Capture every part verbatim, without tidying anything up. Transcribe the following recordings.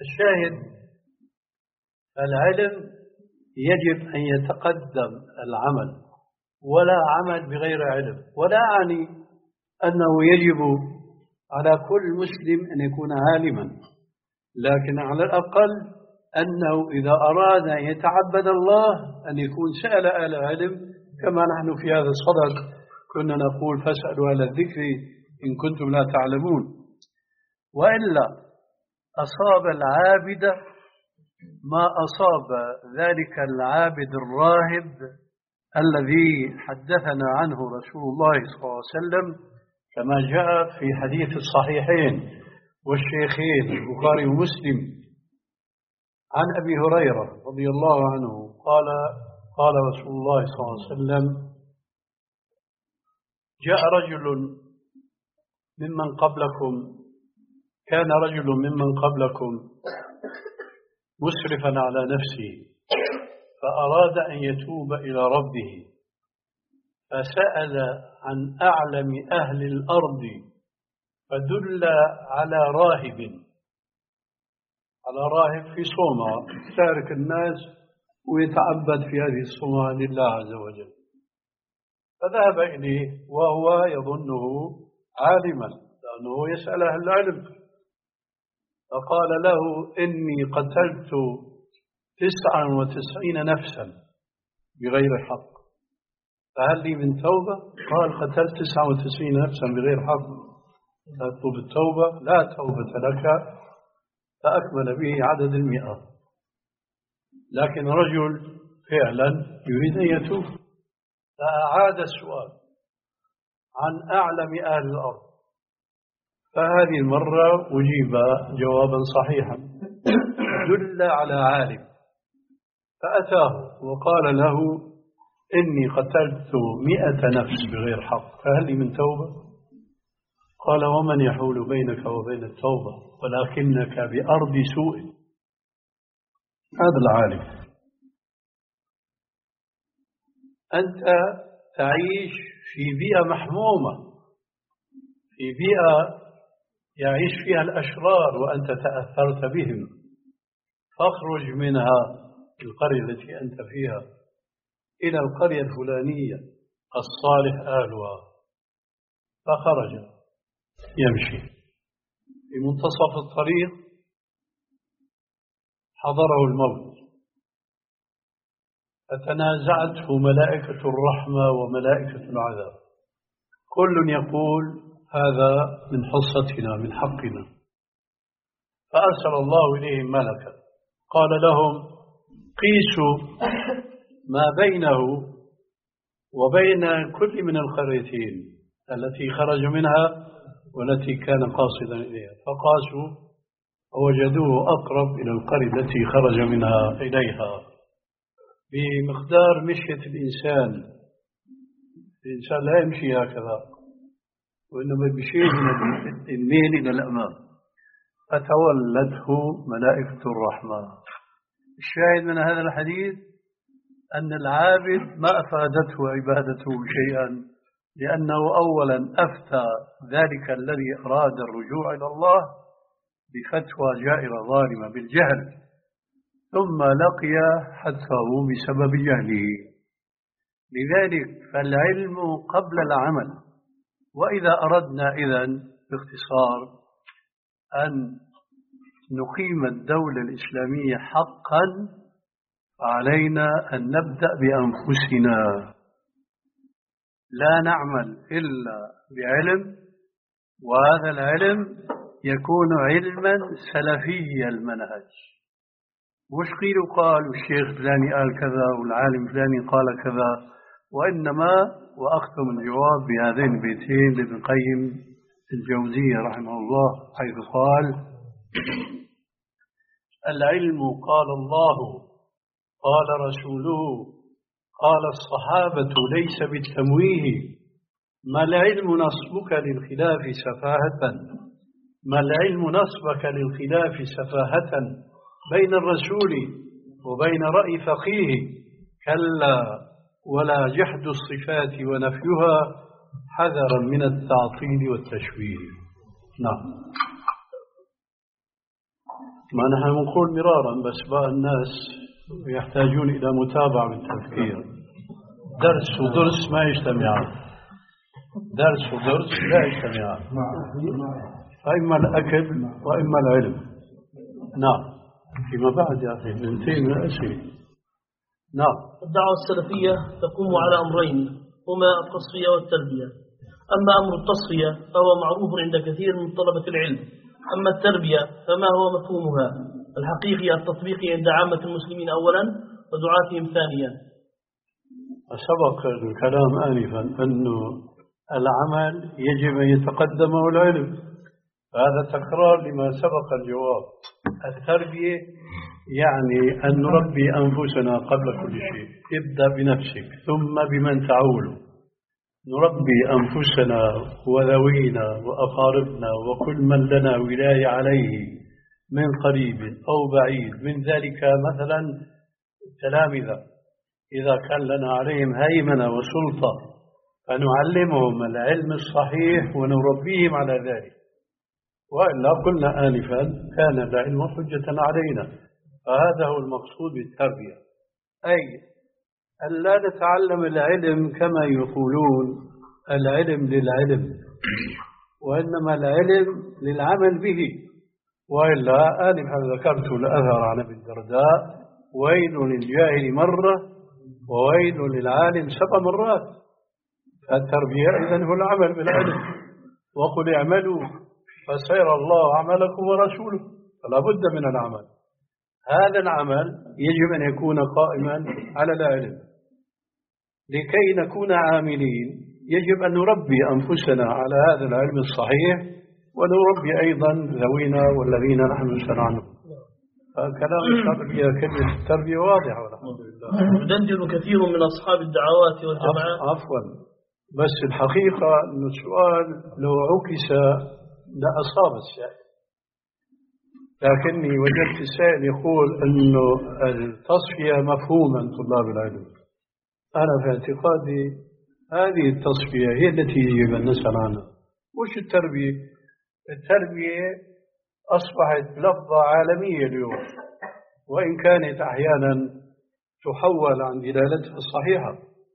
الشاهد العلم يجب أن يتقدم العمل، ولا عمل بغير علم. ولا أعني أنه يجب على كل مسلم أن يكون عالما، لكن على الأقل أنه إذا أراد أن يتعبد الله أن يكون سأل أهل العلم، كما نحن في هذا الصدد كنا نقول فاسألوا أهل الذكر إن كنتم لا تعلمون. وإلا أصاب العابد ما أصاب ذلك العابد الراهب الذي حدثنا عنه رسول الله صلى الله عليه وسلم، كما جاء في حديث الصحيحين والشيخين البخاري ومسلم عن أبي هريرة رضي الله عنه قال قال رسول الله صلى الله عليه وسلم: جاء رجل ممن قبلكم كان رجل ممن قبلكم مسرفا على نفسه فأراد أن يتوب إلى ربه، فسأل عن أعلم أهل الأرض فدل على راهب على راهب في صومعة تارك الناس ويتعبد في هذه الصومعة لله عز وجل، فذهب إليه وهو يظنه عالما لأنه يسأل أهل العلم، فقال له: إني قتلت تسعا وتسعين نفسا بغير حق، فهل لي من توبة؟ قال: قتلت تسعا وتسعين نفسا بغير حق، تطلب التوبة؟ لا توبة لك. فأكمل به عدد المئة. لكن رجل فعلا يريد أن يتوب، فأعاد السؤال عن أعلم أهل الأرض، فهذه المرة أجيب جوابا صحيحا دل على عالم، فأتاه وقال له: إني قتلت مئة نفس بغير حق، فهل لي من توبة؟ قال: ومن يحول بينك وبين التوبة ولكنك بأرض سوء. هذا العالم. أنت تعيش في بيئة محمومة، في بيئة يعيش فيها الأشرار وأنت تأثرت بهم، فاخرج منها القرية التي أنت فيها إلى القرية الفلانية الصالح أهلها. فخرج يمشي في منتصف الطريق حضره الموت، فتنازعته ملائكة الرحمة وملائكة العذاب، كل يقول: هذا من حصتنا من حقنا. فأرسل الله إليهم ملكا قال لهم: قيسوا ما بينه وبين كل من القريتين التي خرج منها والتي كان قاصدا إليها، فقاسوا ووجدوه أقرب إلى القرية التي خرج منها إليها بمقدار مشية الإنسان. الإنسان لا يمشي هكذا، وإنما بشيء من الميل إلى الأمام، فتولته ملائكة الرحمة. الشاهد من هذا الحديث أن العابد ما أفادته عبادته شيئا، لأنه أولا أفتى ذلك الذي أراد الرجوع إلى الله بفتوى جائرة ظالمة بالجهل، ثم لقي حتفه بسبب جهله. لذلك فالعلم قبل العمل. وإذا أردنا إذن باختصار أن نقيم الدولة الإسلامية حقا، فعلينا أن نبدأ بأنفسنا، لا نعمل إلا بعلم، وهذا العلم يكون علما سلفي المنهج، مش قيل قال والشيخ فلاني قال كذا والعالم فلاني قال كذا، وإنما وأختم الجواب بهذين البيتين لابن القيم الجوزية رحمه الله، حيث قال: العلم قال الله قال رسوله قال الصحابة ليس بالتمويه، ما العلم نصبك للخلاف سفاهة ما العلم نصبك للخلاف سفاهة بين الرسول وبين رأي فقيه، كلا ولا جحد الصفات ونفيها حذرا من التعطيل والتشويه. نعم. ما نحن نقول مرارا، بس بقى الناس يحتاجون إلى متابعة بالتفكير. درس ودرس ما يجتمعان، درس ودرس لا يجتمعان، فإما الأكل وإما العلم. نعم. فيما بعد يا أخي ننتهي من الأسئلة. نعم. الدعوة السلفية تقوم على أمرين هما التصفية والتربية. أما أمر التصفية فهو معروف عند كثير من طلبة العلم، أما التربية فما هو مفهومها الحقيقي التطبيقي عند عامة المسلمين أولا ودعاتهم ثانيا؟ سبق الكلام آنفا أنه العمل يجب أن يتقدمه العلم، هذا تكرار لما سبق الجواب. التربية يعني أن نربي أنفسنا قبل كل شيء. ابدأ بنفسك ثم بمن تعول. نربي أنفسنا وذوينا وأقاربنا وكل من لنا ولاية عليه من قريب أو بعيد، من ذلك مثلا التلامذة إذا كان لنا عليهم هيمنة وسلطة فنعلمهم العلم الصحيح ونربيهم على ذلك، وإلا قلنا آنفا كان العلم حجة علينا. فهذا هو المقصود بالتربية، أي أن لا نتعلم العلم كما يقولون العلم للعلم، وإنما العلم للعمل به. وإلا آنفا ذكرت الأثر عن ابي الدرداء: ويل للجاهل مرة وويل للعالم سبع مرات. التربية إذن هو العمل بالعلم. وقل اعملوا فسيرى الله عملكم ورسوله، فلا بد من العمل. هذا العمل يجب أن يكون قائما على العلم. لكي نكون عاملين يجب أن نربي أنفسنا على هذا العلم الصحيح، ونربي أيضا ذوينا والذين نحن نسأل عنهم. كلام التربية كلمة التربية واضحة والحمد لله. يدندن كثير من أصحاب الدعوات والجماعات. عفوا، بس الحقيقة أن السؤال لو عكس لأصاب السائل، لكني وجدت السائل يقول أنه التصفية مفهوما طلاب العلم. أنا في اعتقادي هذه التصفية هي التي يجب أن نسأل عنها. وش التربية؟ التربية أصبحت لفظة عالمية اليوم، وإن كانت أحيانا تحول عن دلالتها الصحيحة،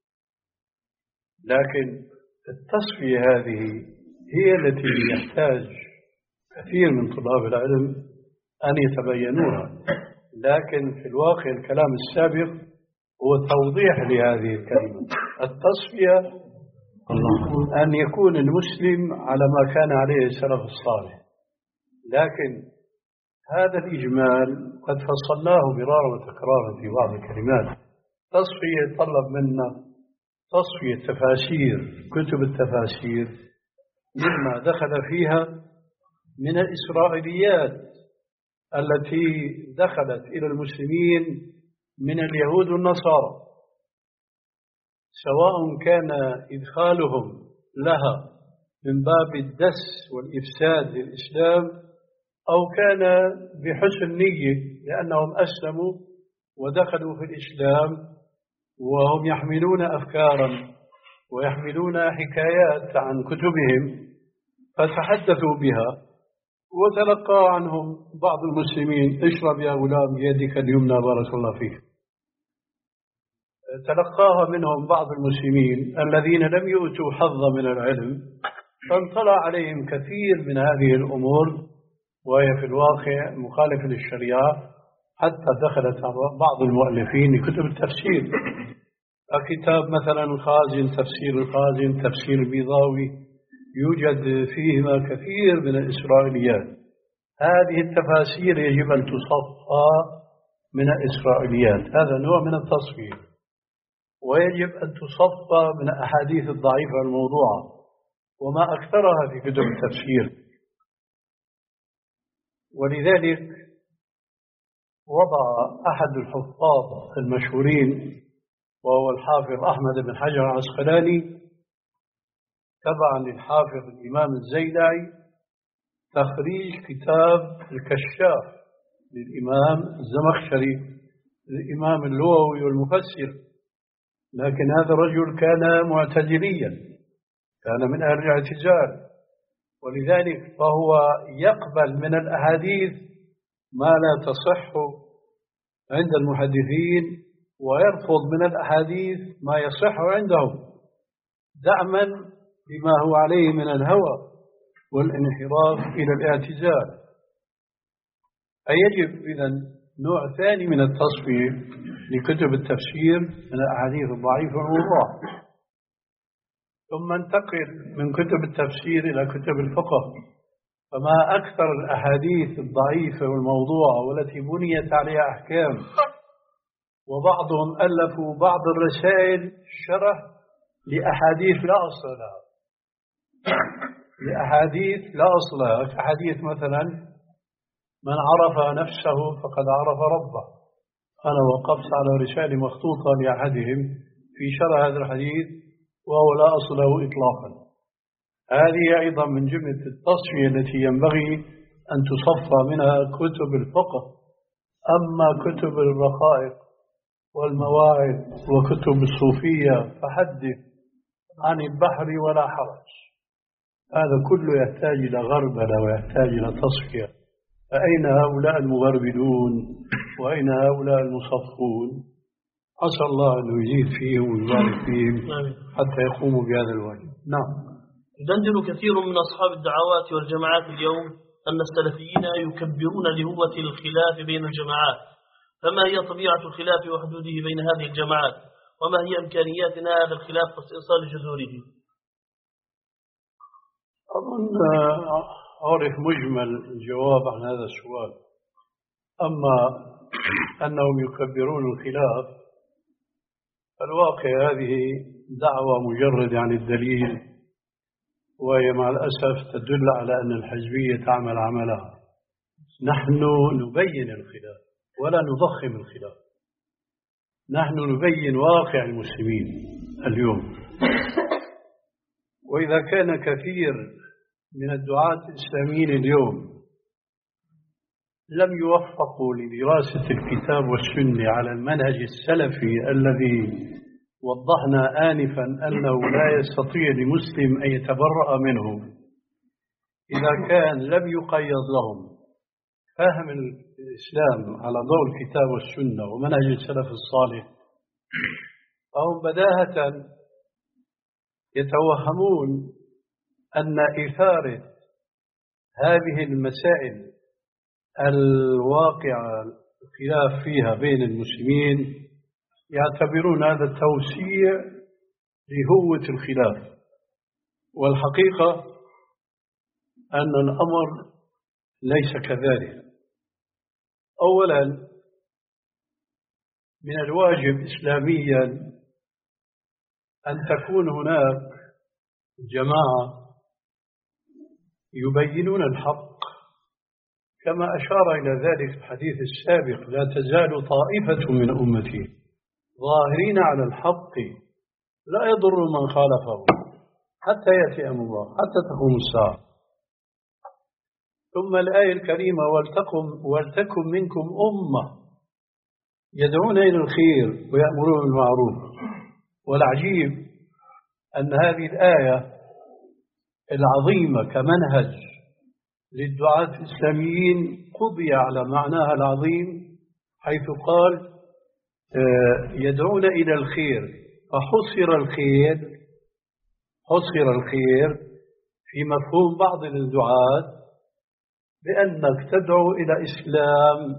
لكن التصفية هذه هي التي يحتاج كثير من طلاب العلم أن يتبينوها. لكن في الواقع الكلام السابق هو توضيح لهذه الكلمة. التصفية أن يكون المسلم على ما كان عليه السلف الصالح، لكن هذا الإجمال قد فصلناه مرارا وتكرارا في بعض الكلمات. تصفية طلب منا تصفية تفاسير، كتب التفاسير مما دخل فيها من الإسرائيليات التي دخلت إلى المسلمين من اليهود والنصارى، سواء كان إدخالهم لها من باب الدس والإفساد للإسلام أو كان بحسن نية لأنهم أسلموا ودخلوا في الإسلام وهم يحملون أفكارا ويحملون حكايات عن كتبهم فتحدثوا بها، وتلقى عنهم بعض المسلمين: اشرب يا غلام بيدك اليمنى بارك الله فيك. تلقاها منهم بعض المسلمين الذين لم يؤتوا حظا من العلم، فانطلع عليهم كثير من هذه الأمور وهي في الواقع مخالفة للشريعة، حتى دخلت بعض المؤلفين لكتب التفسير. كتاب مثلا الخازن، تفسير الخازن، تفسير البيضاوي، يوجد فيهما كثير من الإسرائيليات. هذه التفاسير يجب أن تصفى من الإسرائيليات، هذا نوع من التصفية. ويجب أن تصفى من الأحاديث الضعيفة الموضوعة وما أكثرها في كتب التفسير. ولذلك وضع أحد الحفاظ المشهورين وهو الحافظ أحمد بن حجر العسقلاني تبعا للحافظ الإمام الزيلعي تخريج كتاب الكشاف للإمام الزمخشري الإمام اللغوي والمفسر. لكن هذا الرجل كان معتزليا، كان من أهل الاعتزال، ولذلك فهو يقبل من الأحاديث ما لا تصح عند المحدثين ويرفض من الأحاديث ما يصح عندهم دعما لما هو عليه من الهوى والانحراف إلى الاعتزال. أي يجب إذن نوع ثاني من التصفية لكتب التفسير من الأحاديث الضعيفة والموضوعة. ثم انتقل من كتب التفسير إلى كتب الفقه، فما أكثر الأحاديث الضعيفة والموضوعة والتي بنيت عليها أحكام، وبعضهم ألفوا بعض الرسائل شرح لأحاديث لا أصل لها، لأحاديث لا أصل لها، كحديث مثلا من عرف نفسه فقد عرف ربه. أنا وقفت على رسالة مخطوطة لأحدهم في شرح هذا الحديث وهو لا أصل له إطلاقا. هذه أيضا من جملة التصفية التي ينبغي أن تصفى منها كتب الفقه. أما كتب الرقائق والمواعظ وكتب الصوفية فحدث عن البحر ولا حرج. هذا كله يحتاج إلى غربلة ويحتاج إلى تصفية. فأين هؤلاء المغربلون وأين هؤلاء المصفون؟ عسى الله أن يزيد فيهم ويبارك فيهم حتى يقوموا بهذا الواجب. نعم. يدندن كثير من أصحاب الدعوات والجماعات اليوم أن السلفيين يكبرون لهوة الخلاف بين الجماعات، فما هي طبيعة الخلاف وحدوده بين هذه الجماعات، وما هي إمكانيات هذا الخلاف واستئصال جذوره؟ أظن أعرف مجمل الجواب عن هذا السؤال. أما أنهم يكبرون الخلاف، الواقع هذه دعوة مجرد عن الدليل، وهي مع الأسف تدل على أن الحزبية تعمل عملها. نحن نبين الخلاف ولا نضخم الخلاف، نحن نبين واقع المسلمين اليوم. وإذا كان كثير من الدعاة الإسلاميين اليوم لم يوفقوا لدراسة الكتاب والسنة على المنهج السلفي الذي وضحنا آنفا أنه لا يستطيع لمسلم أن يتبرأ منه، إذا كان لم يقيض لهم فهم الإسلام على ضوء الكتاب والسنة ومنهج السلف الصالح، فهم بداهة يتوهمون أن إثارة هذه المسائل الواقعة الخلاف فيها بين المسلمين يعتبرون هذا التوسيع لهوة الخلاف. والحقيقة أن الأمر ليس كذلك. أولا، من الواجب إسلاميا أن تكون هناك جماعة يبينون الحق، كما أشار إلى ذلك الحديث السابق: لا تزال طائفة من أمتي ظاهرين على الحق لا يضر من خالفه حتى يأتي أمر الله، حتى تقوم الساعة. ثم الآية الكريمة: ولتكن, ولتكن منكم أمة يدعون إلى الخير ويأمرون بالمعروف. والعجيب أن هذه الآية العظيمة كمنهج للدعاة الإسلاميين قضي على معناها العظيم، حيث قال يدعون إلى الخير، فحصر الخير حصر الخير في مفهوم بعض الدعاة بأنك تدعو إلى إسلام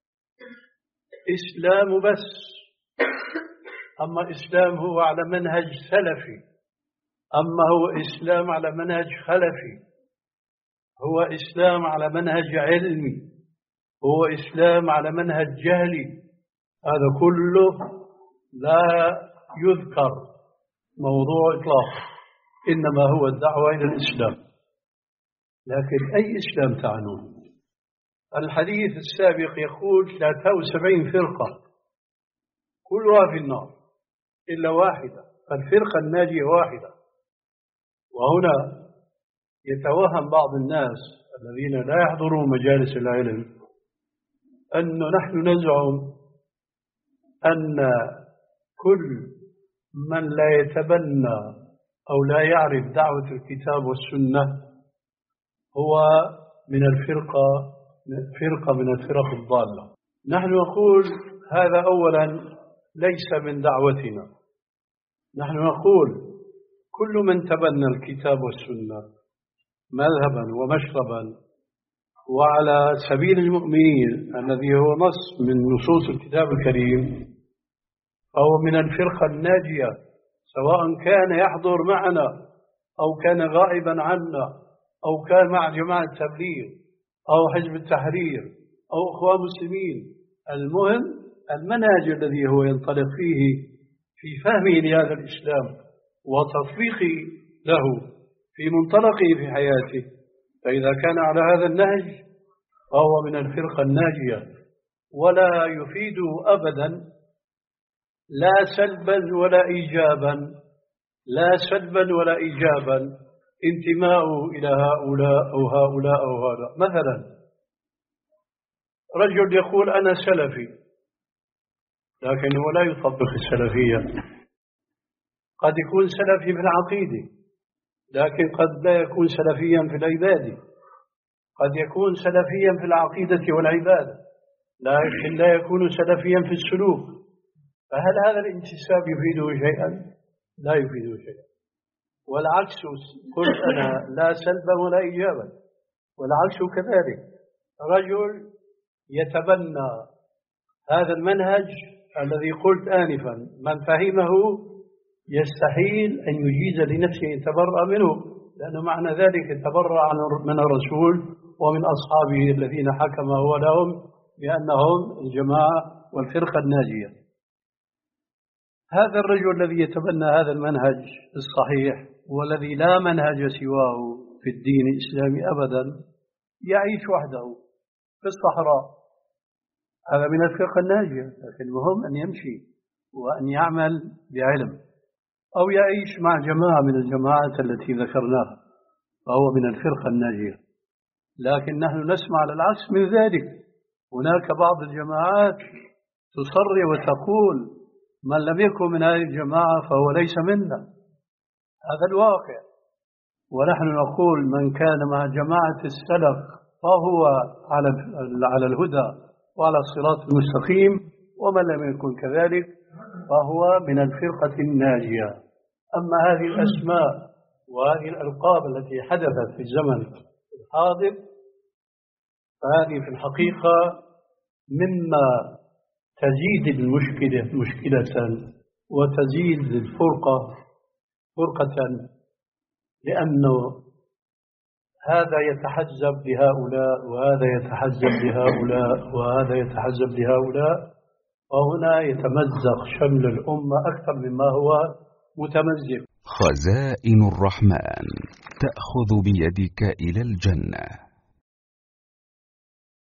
إسلام بس. أما إسلام هو على منهج سلفي، أما هو إسلام على منهج خلفي، هو إسلام على منهج علمي، هو إسلام على منهج جهلي، هذا كله لا يذكر موضوع إطلاق، إنما هو الدعوة إلى الإسلام. لكن أي إسلام تعنون؟ الحديث السابق يقول ثلاثة وسبعين فرقة كلها في النار إلا واحدة، فالفرقة الناجية واحدة. وهنا يتوهم بعض الناس الذين لا يحضرون مجالس العلم أنه نحن نزعم أن كل من لا يتبنى أو لا يعرف دعوة الكتاب والسنة هو من الفرقة فرقة من الفرق الضالة. نحن نقول هذا أولا ليس من دعوتنا. نحن نقول كل من تبنى الكتاب والسنة مذهبا ومشربا وعلى سبيل المؤمنين الذي هو نص من نصوص الكتاب الكريم فهو من الفرقة الناجية، سواء كان يحضر معنا أو كان غائبا عنا أو كان مع جماعة التبليغ أو حزب التحرير أو أخوان مسلمين. المهم المنهج الذي هو ينطلق فيه في فهمه لهذا الإسلام وتطبيقه له في منطلقه في حياته، فإذا كان على هذا النهج فهو من الفرقة الناجية، ولا يفيد أبدا لا سلبا ولا إيجابا لا سلبا ولا إيجابا انتماء إلى هؤلاء أو هؤلاء أو هؤلاء. مثلا رجل يقول أنا سلفي لكنه لا يطبق السلفية، قد يكون سلفي في العقيدة لكن قد لا يكون سلفيا في العبادة، قد يكون سلفيا في العقيدة والعبادة لكن لا يكون سلفيا في السلوك. فهل هذا الانتساب يفيده شيئا؟ لا يفيده شيئا. والعكس قلت أنا لا سلبا ولا إيجابا، والعكس كذلك. رجل يتبنى هذا المنهج الذي قلت آنفا من فهمه يستحيل أن يجيز لنفسه يتبرأ منه، لأن معنى ذلك يتبرأ من الرسول ومن أصحابه الذين حكم هو لهم بأنهم الجماعة والفرقة الناجية. هذا الرجل الذي يتبنى هذا المنهج الصحيح والذي لا منهج سواه في الدين الإسلامي أبدا يعيش وحده في الصحراء، هذا من الفرقة الناجية، لكن المهم أن يمشي وأن يعمل بعلم، أو يعيش مع جماعة من الجماعات التي ذكرناها فهو من الفرقة الناجية. لكن نحن نسمع على العكس من ذلك، هناك بعض الجماعات تصري وتقول من لم يكن من هذه الجماعة فهو ليس منا، هذا الواقع. ونحن نقول من كان مع جماعة السلف فهو على على الهدى وعلى الصراط المستقيم، ومن لم يكن كذلك فهو من الفرقة الناجية. أما هذه الأسماء وهذه الألقاب التي حدثت في الزمن الحاضر فهذه في الحقيقة مما تزيد المشكلة مشكلة وتزيد الفرقة فرقة، لأنه هذا يتحزب لهؤلاء وهذا يتحزب لهؤلاء وهذا يتحزب لهؤلاء، وهنا يتمزق شمل الأمة أكثر مما هو متمزق. خزائن الرحمن تأخذ بيدك إلى الجنة.